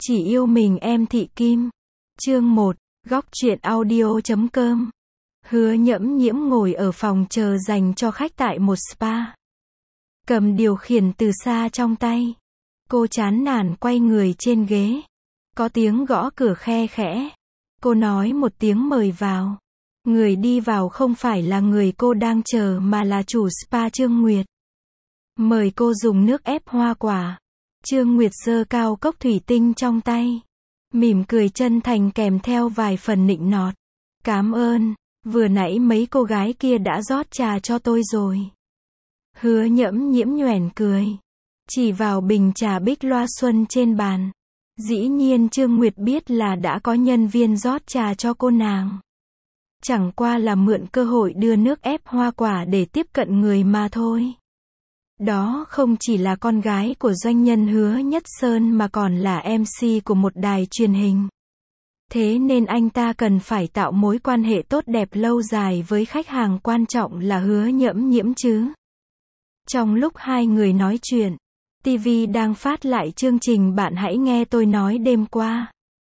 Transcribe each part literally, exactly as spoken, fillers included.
Chỉ yêu mình em Thị Kim. Chương một, góc truyện audio chấm com. Hứa Nhẫm Nhiễm ngồi ở phòng chờ dành cho khách tại một spa. Cầm điều khiển từ xa trong tay. Cô chán nản quay người trên ghế. Có tiếng gõ cửa khe khẽ. Cô nói một tiếng mời vào. Người đi vào không phải là người cô đang chờ mà là chủ spa Trương Nguyệt. Mời cô dùng nước ép hoa quả. Trương Nguyệt giơ cao cốc thủy tinh trong tay. Mỉm cười chân thành kèm theo vài phần nịnh nọt. Cảm ơn, vừa nãy mấy cô gái kia đã rót trà cho tôi rồi. Hứa Nhẫm Nhiễm nhoẻn cười. Chỉ vào bình trà Bích Loa Xuân trên bàn. Dĩ nhiên Trương Nguyệt biết là đã có nhân viên rót trà cho cô nàng. Chẳng qua là mượn cơ hội đưa nước ép hoa quả để tiếp cận người mà thôi. Đó không chỉ là con gái của doanh nhân Hứa Nhất Sơn mà còn là em xê của một đài truyền hình. Thế nên anh ta cần phải tạo mối quan hệ tốt đẹp lâu dài với khách hàng quan trọng là Hứa Nhẫm Nhiễm chứ. Trong lúc hai người nói chuyện, ti vi đang phát lại chương trình Bạn Hãy Nghe Tôi Nói đêm qua.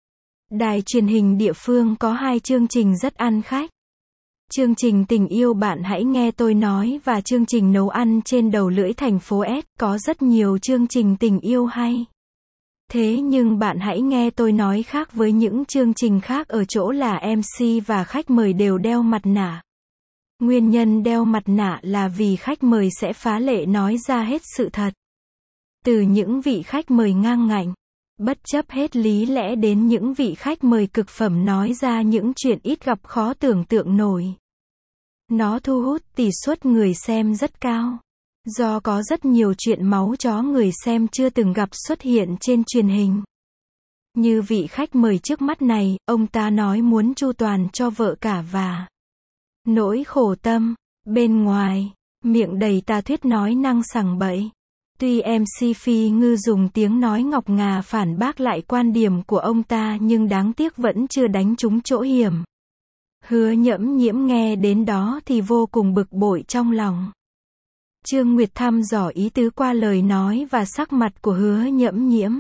Đài truyền hình địa phương có hai chương trình rất ăn khách. Chương trình Tình Yêu Bạn Hãy Nghe Tôi Nói và chương trình Nấu Ăn Trên Đầu Lưỡi Thành Phố S có rất nhiều chương trình tình yêu hay. Thế nhưng Bạn Hãy Nghe Tôi Nói khác với những chương trình khác ở chỗ là em xê và khách mời đều đeo mặt nạ. Nguyên nhân đeo mặt nạ là vì khách mời sẽ phá lệ nói ra hết sự thật. Từ những vị khách mời ngang ngạnh, bất chấp hết lý lẽ đến những vị khách mời cực phẩm nói ra những chuyện ít gặp khó tưởng tượng nổi. Nó thu hút tỷ suất người xem rất cao. Do có rất nhiều chuyện máu chó người xem chưa từng gặp xuất hiện trên truyền hình. Như vị khách mời trước mắt này, ông ta nói muốn chu toàn cho vợ cả và nỗi khổ tâm. Bên ngoài, miệng đầy tà thuyết nói năng sằng bậy. Tuy em xê Phi Ngư dùng tiếng nói ngọc ngà phản bác lại quan điểm của ông ta nhưng đáng tiếc vẫn chưa đánh trúng chỗ hiểm. Hứa Nhẫm Nhiễm nghe đến đó thì vô cùng bực bội trong lòng. Trương Nguyệt thăm dò ý tứ qua lời nói và sắc mặt của Hứa Nhẫm Nhiễm.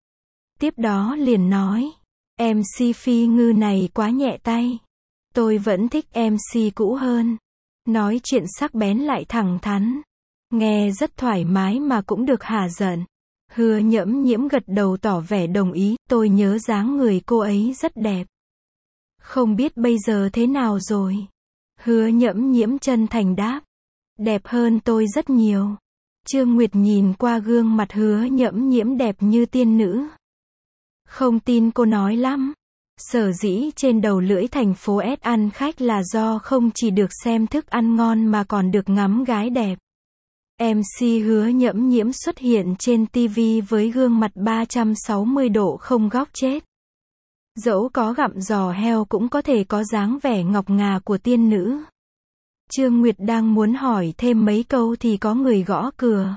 Tiếp đó liền nói, em xê Phi Ngư này quá nhẹ tay. Tôi vẫn thích em xê cũ hơn. Nói chuyện sắc bén lại thẳng thắn. Nghe rất thoải mái mà cũng được hả giận. Hứa Nhẫm Nhiễm gật đầu tỏ vẻ đồng ý, tôi nhớ dáng người cô ấy rất đẹp. Không biết bây giờ thế nào rồi? Hứa Nhẫm Nhiễm chân thành đáp. Đẹp hơn tôi rất nhiều. Trương Nguyệt nhìn qua gương mặt Hứa Nhẫm Nhiễm đẹp như tiên nữ. Không tin cô nói lắm. Sở dĩ trên đầu lưỡi thành phố S ăn khách là do không chỉ được xem thức ăn ngon mà còn được ngắm gái đẹp. em xê Hứa Nhẫm Nhiễm xuất hiện trên ti vi với gương mặt ba trăm sáu mươi độ không góc chết. Dẫu có gặm giò heo cũng có thể có dáng vẻ ngọc ngà của tiên nữ. Trương Nguyệt đang muốn hỏi thêm mấy câu thì có người gõ cửa.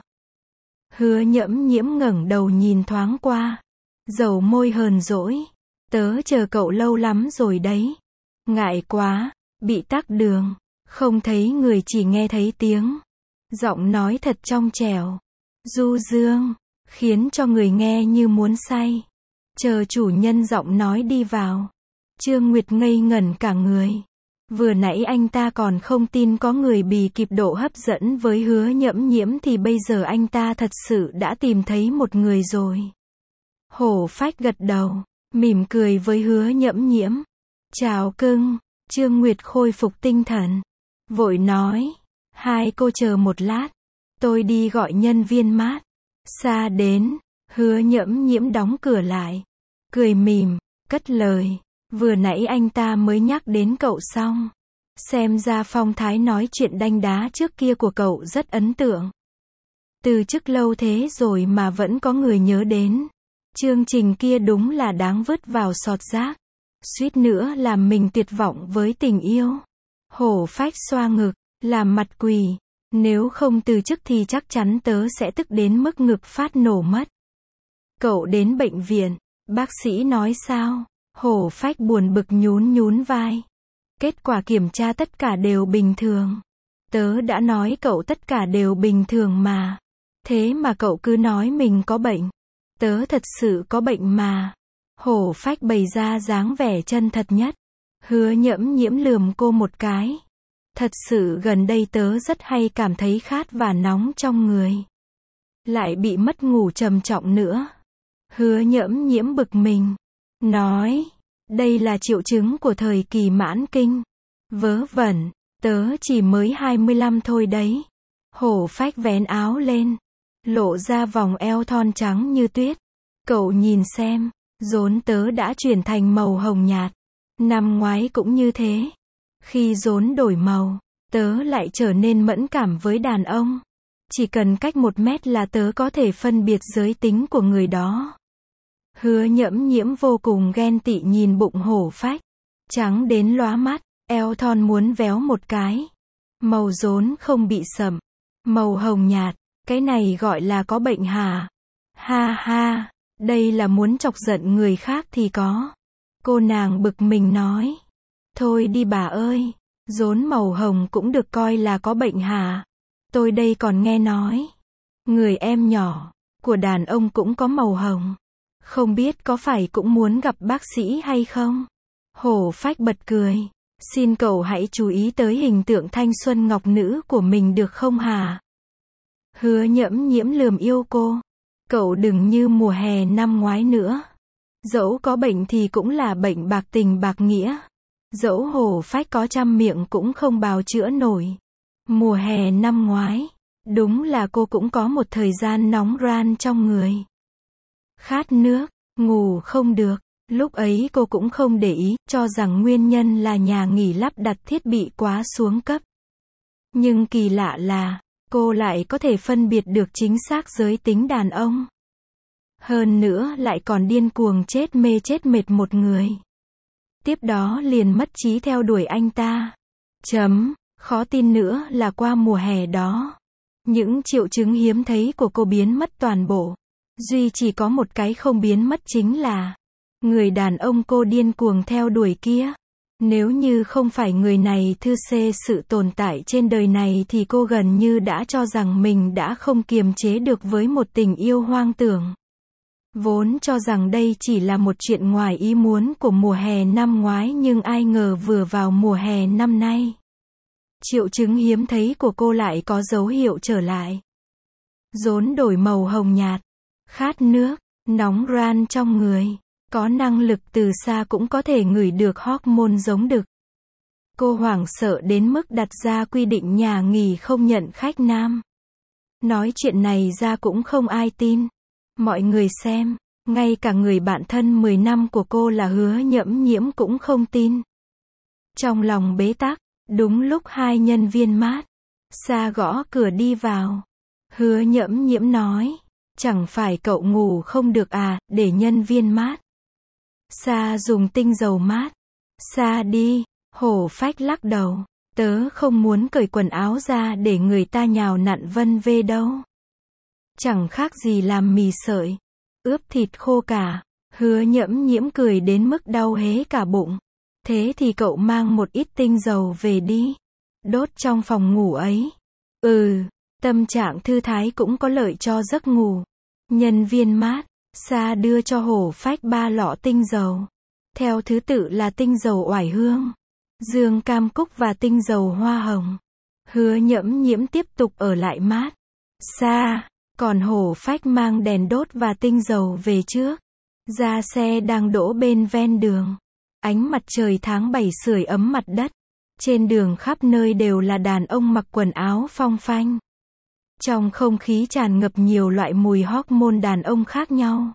Hứa Nhẫm Nhiễm ngẩng đầu nhìn thoáng qua. Dầu môi hờn dỗi. Tớ chờ cậu lâu lắm rồi đấy. Ngại quá, bị tắc đường. Không thấy người chỉ nghe thấy tiếng. Giọng nói thật trong trẻo. Du dương. Khiến cho người nghe như muốn say. Chờ chủ nhân giọng nói đi vào. Trương Nguyệt ngây ngẩn cả người. Vừa nãy anh ta còn không tin có người bì kịp độ hấp dẫn với Hứa Nhẫm Nhiễm thì bây giờ anh ta thật sự đã tìm thấy một người rồi. Hổ phách gật đầu, mỉm cười với Hứa Nhẫm Nhiễm. Chào cưng. Trương Nguyệt khôi phục tinh thần. Vội nói. Hai cô chờ một lát. Tôi đi gọi nhân viên mát. Xa đến. Hứa Nhẫm Nhiễm đóng cửa lại. Cười mỉm. Cất lời. Vừa nãy anh ta mới nhắc đến cậu xong. Xem ra phong thái nói chuyện đanh đá trước kia của cậu rất ấn tượng. Từ chức lâu thế rồi mà vẫn có người nhớ đến. Chương trình kia đúng là đáng vứt vào sọt rác. Suýt nữa làm mình tuyệt vọng với tình yêu. Hổ phách xoa ngực, làm mặt quỳ. Nếu không từ chức thì chắc chắn tớ sẽ tức đến mức ngực phát nổ mất. Cậu đến bệnh viện, bác sĩ nói sao? Hổ phách buồn bực nhún nhún vai. Kết quả kiểm tra tất cả đều bình thường. Tớ đã nói cậu tất cả đều bình thường mà. Thế mà cậu cứ nói mình có bệnh. Tớ thật sự có bệnh mà. Hổ phách bày ra dáng vẻ chân thật nhất. Hứa Nhẫm Nhiễm lườm cô một cái. Thật sự gần đây tớ rất hay cảm thấy khát và nóng trong người. Lại bị mất ngủ trầm trọng nữa. Hứa Nhẫm Nhiễm bực mình. Nói, đây là triệu chứng của thời kỳ mãn kinh. Vớ vẩn, tớ chỉ mới hai mươi lăm thôi đấy. Hổ phách vén áo lên. Lộ ra vòng eo thon trắng như tuyết. Cậu nhìn xem, rốn tớ đã chuyển thành màu hồng nhạt. Năm ngoái cũng như thế. Khi rốn đổi màu, tớ lại trở nên mẫn cảm với đàn ông. Chỉ cần cách một mét là tớ có thể phân biệt giới tính của người đó. Hứa Nhẫm Nhiễm vô cùng ghen tị nhìn bụng hổ phách. Trắng đến lóa mắt, eo thon muốn véo một cái. Màu rốn không bị sậm. Màu hồng nhạt, cái này gọi là có bệnh hả? Ha ha, đây là muốn chọc giận người khác thì có. Cô nàng bực mình nói. Thôi đi bà ơi, rốn màu hồng cũng được coi là có bệnh hả? Tôi đây còn nghe nói. Người em nhỏ, của đàn ông cũng có màu hồng. Không biết có phải cũng muốn gặp bác sĩ hay không? Hổ phách bật cười. Xin cậu hãy chú ý tới hình tượng thanh xuân ngọc nữ của mình được không hả? Hứa Nhẫm Nhiễm lườm yêu cô. Cậu đừng như mùa hè năm ngoái nữa. Dẫu có bệnh thì cũng là bệnh bạc tình bạc nghĩa. Dẫu hổ phách có trăm miệng cũng không bào chữa nổi. Mùa hè năm ngoái, đúng là cô cũng có một thời gian nóng ran trong người. Khát nước, ngủ không được. Lúc ấy cô cũng không để ý, cho rằng nguyên nhân là nhà nghỉ lắp đặt thiết bị quá xuống cấp. Nhưng kỳ lạ là, cô lại có thể phân biệt được chính xác giới tính đàn ông. Hơn nữa lại còn điên cuồng chết mê chết mệt một người. Tiếp đó liền mất trí theo đuổi anh ta. Chấm, khó tin nữa là qua mùa hè đó. Những triệu chứng hiếm thấy của cô biến mất toàn bộ. Duy chỉ có một cái không biến mất chính là người đàn ông cô điên cuồng theo đuổi kia. Nếu như không phải người này thư xê sự tồn tại trên đời này thì cô gần như đã cho rằng mình đã không kiềm chế được với một tình yêu hoang tưởng. Vốn cho rằng đây chỉ là một chuyện ngoài ý muốn của mùa hè năm ngoái nhưng ai ngờ vừa vào mùa hè năm nay. Triệu chứng hiếm thấy của cô lại có dấu hiệu trở lại. Rốn đổi màu hồng nhạt. Khát nước, nóng ran trong người. Có năng lực từ xa cũng có thể ngửi được hormone giống đực. Cô hoảng sợ đến mức đặt ra quy định nhà nghỉ không nhận khách nam. Nói chuyện này ra cũng không ai tin. Mọi người xem, ngay cả người bạn thân mười năm của cô là Hứa Nhẫm Nhiễm cũng không tin. Trong lòng bế tắc, đúng lúc hai nhân viên mát xa gõ cửa đi vào. Hứa Nhẫm Nhiễm nói, chẳng phải cậu ngủ không được à, để nhân viên mát xa dùng tinh dầu mát. Xa đi, hổ phách lắc đầu. Tớ không muốn cởi quần áo ra để người ta nhào nặn vân vê đâu. Chẳng khác gì làm mì sợi, ướp thịt khô cả. Hứa Nhẫm Nhiễm cười đến mức đau hế cả bụng. Thế thì cậu mang một ít tinh dầu về đi. Đốt trong phòng ngủ ấy. Ừ, tâm trạng thư thái cũng có lợi cho giấc ngủ. Nhân viên mát xa đưa cho hổ phách ba lọ tinh dầu. Theo thứ tự là tinh dầu oải hương, dương cam cúc và tinh dầu hoa hồng. Hứa Nhẫm Nhiễm tiếp tục ở lại mát xa, còn hổ phách mang đèn đốt và tinh dầu về trước. Ra xe đang đỗ bên ven đường. Ánh mặt trời tháng bảy sưởi ấm mặt đất. Trên đường khắp nơi đều là đàn ông mặc quần áo phong phanh. Trong không khí tràn ngập nhiều loại mùi hormone đàn ông khác nhau.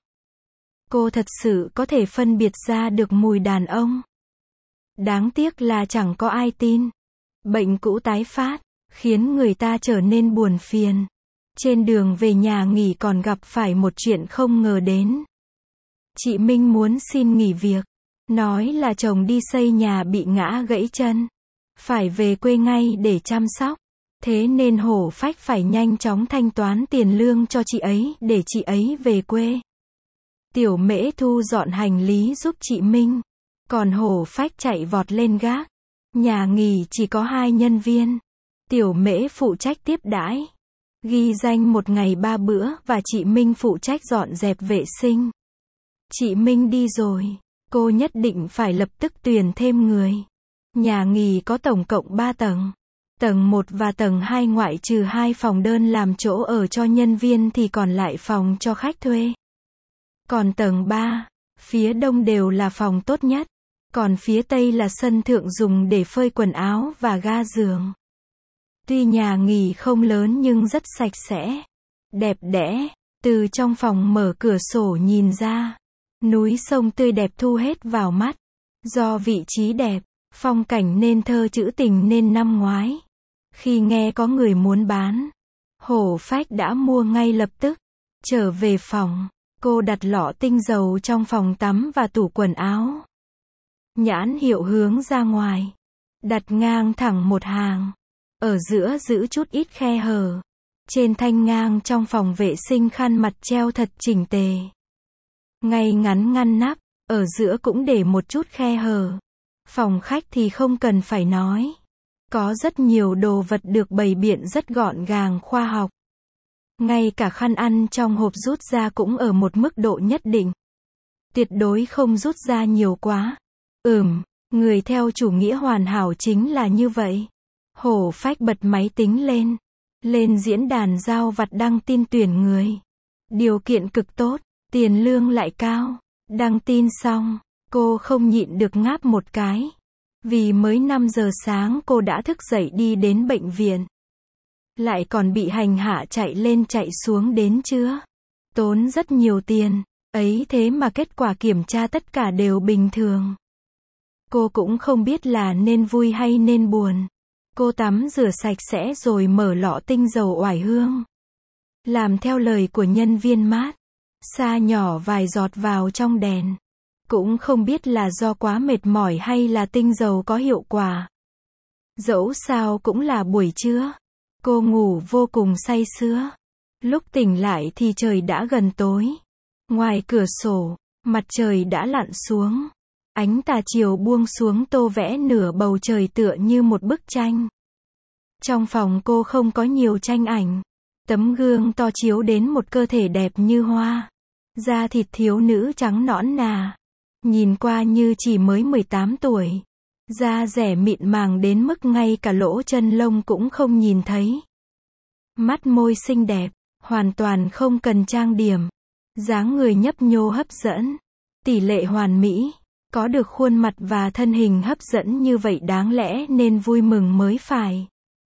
Cô thật sự có thể phân biệt ra được mùi đàn ông. Đáng tiếc là chẳng có ai tin. Bệnh cũ tái phát, khiến người ta trở nên buồn phiền. Trên đường về nhà nghỉ còn gặp phải một chuyện không ngờ đến. Chị Minh muốn xin nghỉ việc. Nói là chồng đi xây nhà bị ngã gãy chân. Phải về quê ngay để chăm sóc. Thế nên hổ phách phải nhanh chóng thanh toán tiền lương cho chị ấy để chị ấy về quê. Tiểu Mễ thu dọn hành lý giúp chị Minh. Còn hổ phách chạy vọt lên gác. Nhà nghỉ chỉ có hai nhân viên. Tiểu Mễ phụ trách tiếp đãi, ghi danh một ngày ba bữa và chị Minh phụ trách dọn dẹp vệ sinh. Chị Minh đi rồi. Cô nhất định phải lập tức tuyển thêm người. Nhà nghỉ có tổng cộng ba tầng. Tầng một và tầng hai ngoại trừ hai phòng đơn làm chỗ ở cho nhân viên thì còn lại phòng cho khách thuê. Còn tầng ba, phía đông đều là phòng tốt nhất. Còn phía tây là sân thượng dùng để phơi quần áo và ga giường. Tuy nhà nghỉ không lớn nhưng rất sạch sẽ, đẹp đẽ. Từ trong phòng mở cửa sổ nhìn ra, núi sông tươi đẹp thu hết vào mắt. Do vị trí đẹp, phong cảnh nên thơ trữ tình nên năm ngoái, khi nghe có người muốn bán, Hổ Phách đã mua ngay lập tức. Trở về phòng, cô đặt lọ tinh dầu trong phòng tắm và tủ quần áo. Nhãn hiệu hướng ra ngoài, đặt ngang thẳng một hàng, ở giữa giữ chút ít khe hở. Trên thanh ngang trong phòng vệ sinh khăn mặt treo thật chỉnh tề. Ngay ngắn ngăn nắp, ở giữa cũng để một chút khe hở. Phòng khách thì không cần phải nói. Có rất nhiều đồ vật được bày biện rất gọn gàng khoa học. Ngay cả khăn ăn trong hộp rút ra cũng ở một mức độ nhất định. Tuyệt đối không rút ra nhiều quá. Ừm, người theo chủ nghĩa hoàn hảo chính là như vậy. Hổ Phách bật máy tính lên. Lên diễn đàn giao vặt đăng tin tuyển người. Điều kiện cực tốt, tiền lương lại cao. Đăng tin xong, cô không nhịn được ngáp một cái. Vì mới năm giờ sáng cô đã thức dậy đi đến bệnh viện. Lại còn bị hành hạ chạy lên chạy xuống đến trưa. Tốn rất nhiều tiền, ấy thế mà kết quả kiểm tra tất cả đều bình thường. Cô cũng không biết là nên vui hay nên buồn. Cô tắm rửa sạch sẽ rồi mở lọ tinh dầu oải hương. Làm theo lời của nhân viên mát. Sa nhỏ vài giọt vào trong đèn. Cũng không biết là do quá mệt mỏi hay là tinh dầu có hiệu quả. Dẫu sao cũng là buổi trưa. Cô ngủ vô cùng say sưa. Lúc tỉnh lại thì trời đã gần tối. Ngoài cửa sổ, mặt trời đã lặn xuống. Ánh tà chiều buông xuống tô vẽ nửa bầu trời tựa như một bức tranh. Trong phòng cô không có nhiều tranh ảnh. Tấm gương to chiếu đến một cơ thể đẹp như hoa. Da thịt thiếu nữ trắng nõn nà. Nhìn qua như chỉ mới mười tám tuổi. Da dẻ mịn màng đến mức ngay cả lỗ chân lông cũng không nhìn thấy. Mắt môi xinh đẹp, hoàn toàn không cần trang điểm. Dáng người nhấp nhô hấp dẫn. Tỷ lệ hoàn mỹ. Có được khuôn mặt và thân hình hấp dẫn như vậy đáng lẽ nên vui mừng mới phải.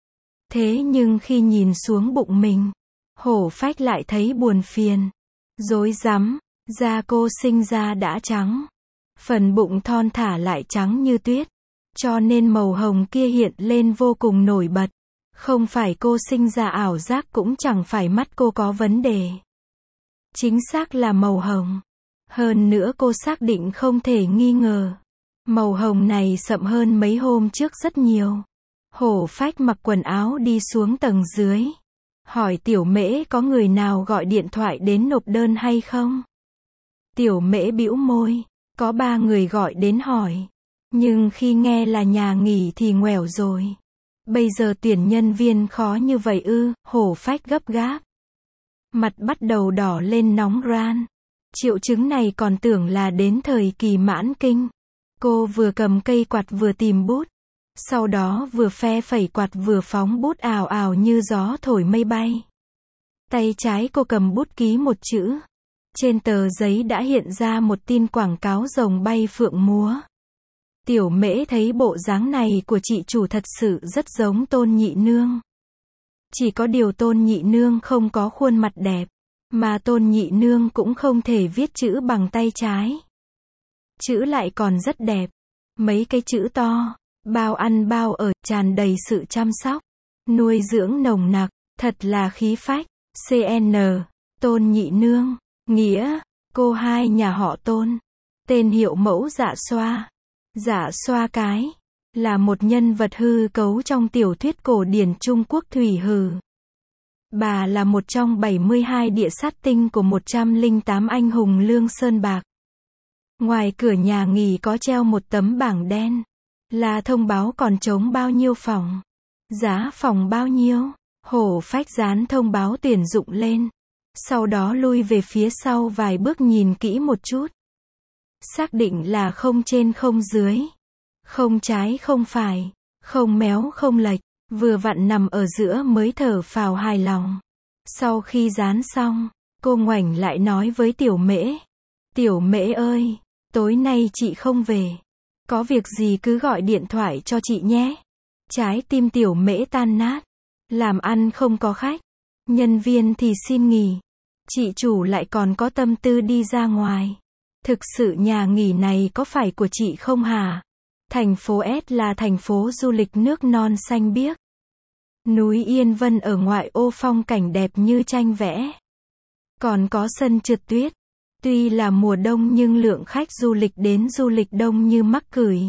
Thế nhưng khi nhìn xuống bụng mình, Hổ Phách lại thấy buồn phiền. Rối rắm, da cô sinh ra đã trắng. Phần bụng thon thả lại trắng như tuyết. Cho nên màu hồng kia hiện lên vô cùng nổi bật. Không phải cô sinh ra ảo giác cũng chẳng phải mắt cô có vấn đề. Chính xác là màu hồng. Hơn nữa cô xác định không thể nghi ngờ. Màu hồng này sậm hơn mấy hôm trước rất nhiều. Hổ Phách mặc quần áo đi xuống tầng dưới. Hỏi Tiểu Mễ có người nào gọi điện thoại đến nộp đơn hay không? Tiểu Mễ bĩu môi. Có ba người gọi đến hỏi. Nhưng khi nghe là nhà nghỉ thì ngoẻo rồi. Bây giờ tuyển nhân viên khó như vậy ư? Hổ Phách gấp gáp. Mặt bắt đầu đỏ lên nóng ran. Triệu chứng này còn tưởng là đến thời kỳ mãn kinh. Cô vừa cầm cây quạt vừa tìm bút. Sau đó vừa phe phẩy quạt vừa phóng bút ào ào như gió thổi mây bay. Tay trái cô cầm bút ký một chữ. Trên tờ giấy đã hiện ra một tin quảng cáo rồng bay phượng múa. Tiểu Mễ thấy bộ dáng này của chị chủ thật sự rất giống Tôn Nhị Nương. Chỉ có điều Tôn Nhị Nương không có khuôn mặt đẹp. Mà Tôn Nhị Nương cũng không thể viết chữ bằng tay trái. Chữ lại còn rất đẹp. Mấy cái chữ to, bao ăn bao ở, tràn đầy sự chăm sóc, nuôi dưỡng nồng nặc, thật là khí phách. xê en, Tôn Nhị Nương, nghĩa, cô hai nhà họ Tôn. Tên hiệu mẫu Dạ Xoa. Dạ Xoa cái, là một nhân vật hư cấu trong tiểu thuyết cổ điển Trung Quốc Thủy Hử. Bà là một trong bảy mươi hai địa sát tinh của một trăm lẻ tám anh hùng Lương Sơn Bạc. Ngoài cửa nhà nghỉ có treo một tấm bảng đen. Là thông báo còn trống bao nhiêu phòng. Giá phòng bao nhiêu. Hổ Phách dán thông báo tuyển dụng lên. Sau đó lui về phía sau vài bước nhìn kỹ một chút. Xác định là không trên không dưới. Không trái không phải. Không méo không lệch. Vừa vặn nằm ở giữa mới thở phào hài lòng. Sau khi dán xong, cô ngoảnh lại nói với Tiểu Mễ. Tiểu Mễ ơi, tối nay chị không về. Có việc gì cứ gọi điện thoại cho chị nhé. Trái tim Tiểu Mễ tan nát. Làm ăn không có khách. Nhân viên thì xin nghỉ. Chị chủ lại còn có tâm tư đi ra ngoài. Thực sự nhà nghỉ này có phải của chị không hả? Thành phố S là thành phố du lịch nước non xanh biếc. Núi Yên Vân ở ngoại ô phong cảnh đẹp như tranh vẽ. Còn có sân trượt tuyết. Tuy là mùa đông nhưng lượng khách du lịch đến du lịch đông như mắc cười.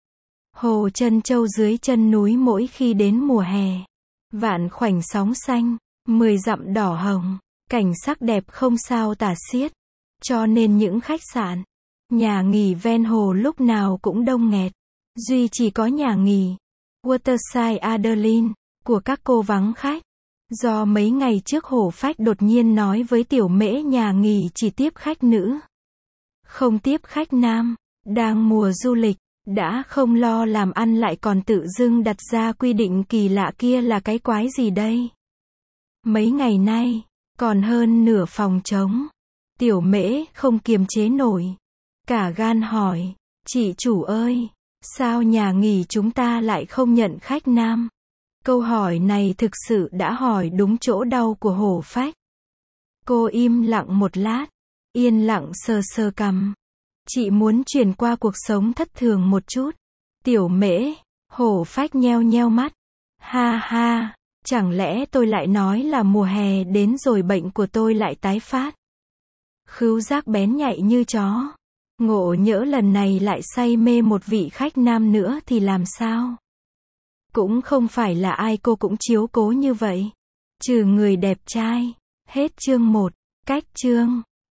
Hồ Trân Châu dưới chân núi mỗi khi đến mùa hè. Vạn khoảnh sóng xanh, mười dặm đỏ hồng. Cảnh sắc đẹp không sao tả xiết. Cho nên những khách sạn, nhà nghỉ ven hồ lúc nào cũng đông nghẹt. Duy chỉ có nhà nghỉ Waterside Adeline của các cô vắng khách. Do mấy ngày trước Hổ Phách đột nhiên nói với Tiểu Mễ nhà nghỉ chỉ tiếp khách nữ, không tiếp khách nam. Đang mùa du lịch, đã không lo làm ăn lại còn tự dưng đặt ra quy định kỳ lạ kia là cái quái gì đây? Mấy ngày nay, còn hơn nửa phòng trống. Tiểu Mễ không kiềm chế nổi. Cả gan hỏi, chị chủ ơi, sao nhà nghỉ chúng ta lại không nhận khách nam? Câu hỏi này thực sự đã hỏi đúng chỗ đau của Hổ Phách. Cô im lặng một lát, yên lặng sờ sờ cằm. Chị muốn chuyển qua cuộc sống thất thường một chút. Tiểu Mễ, Hổ Phách nheo nheo mắt. Ha ha, chẳng lẽ tôi lại nói là mùa hè đến rồi bệnh của tôi lại tái phát? Khứu giác bén nhạy như chó. Ngộ nhỡ lần này lại say mê một vị khách nam nữa thì làm sao? Cũng không phải là ai cô cũng chiếu cố như vậy. Trừ người đẹp trai. Hết chương một. Cách chương.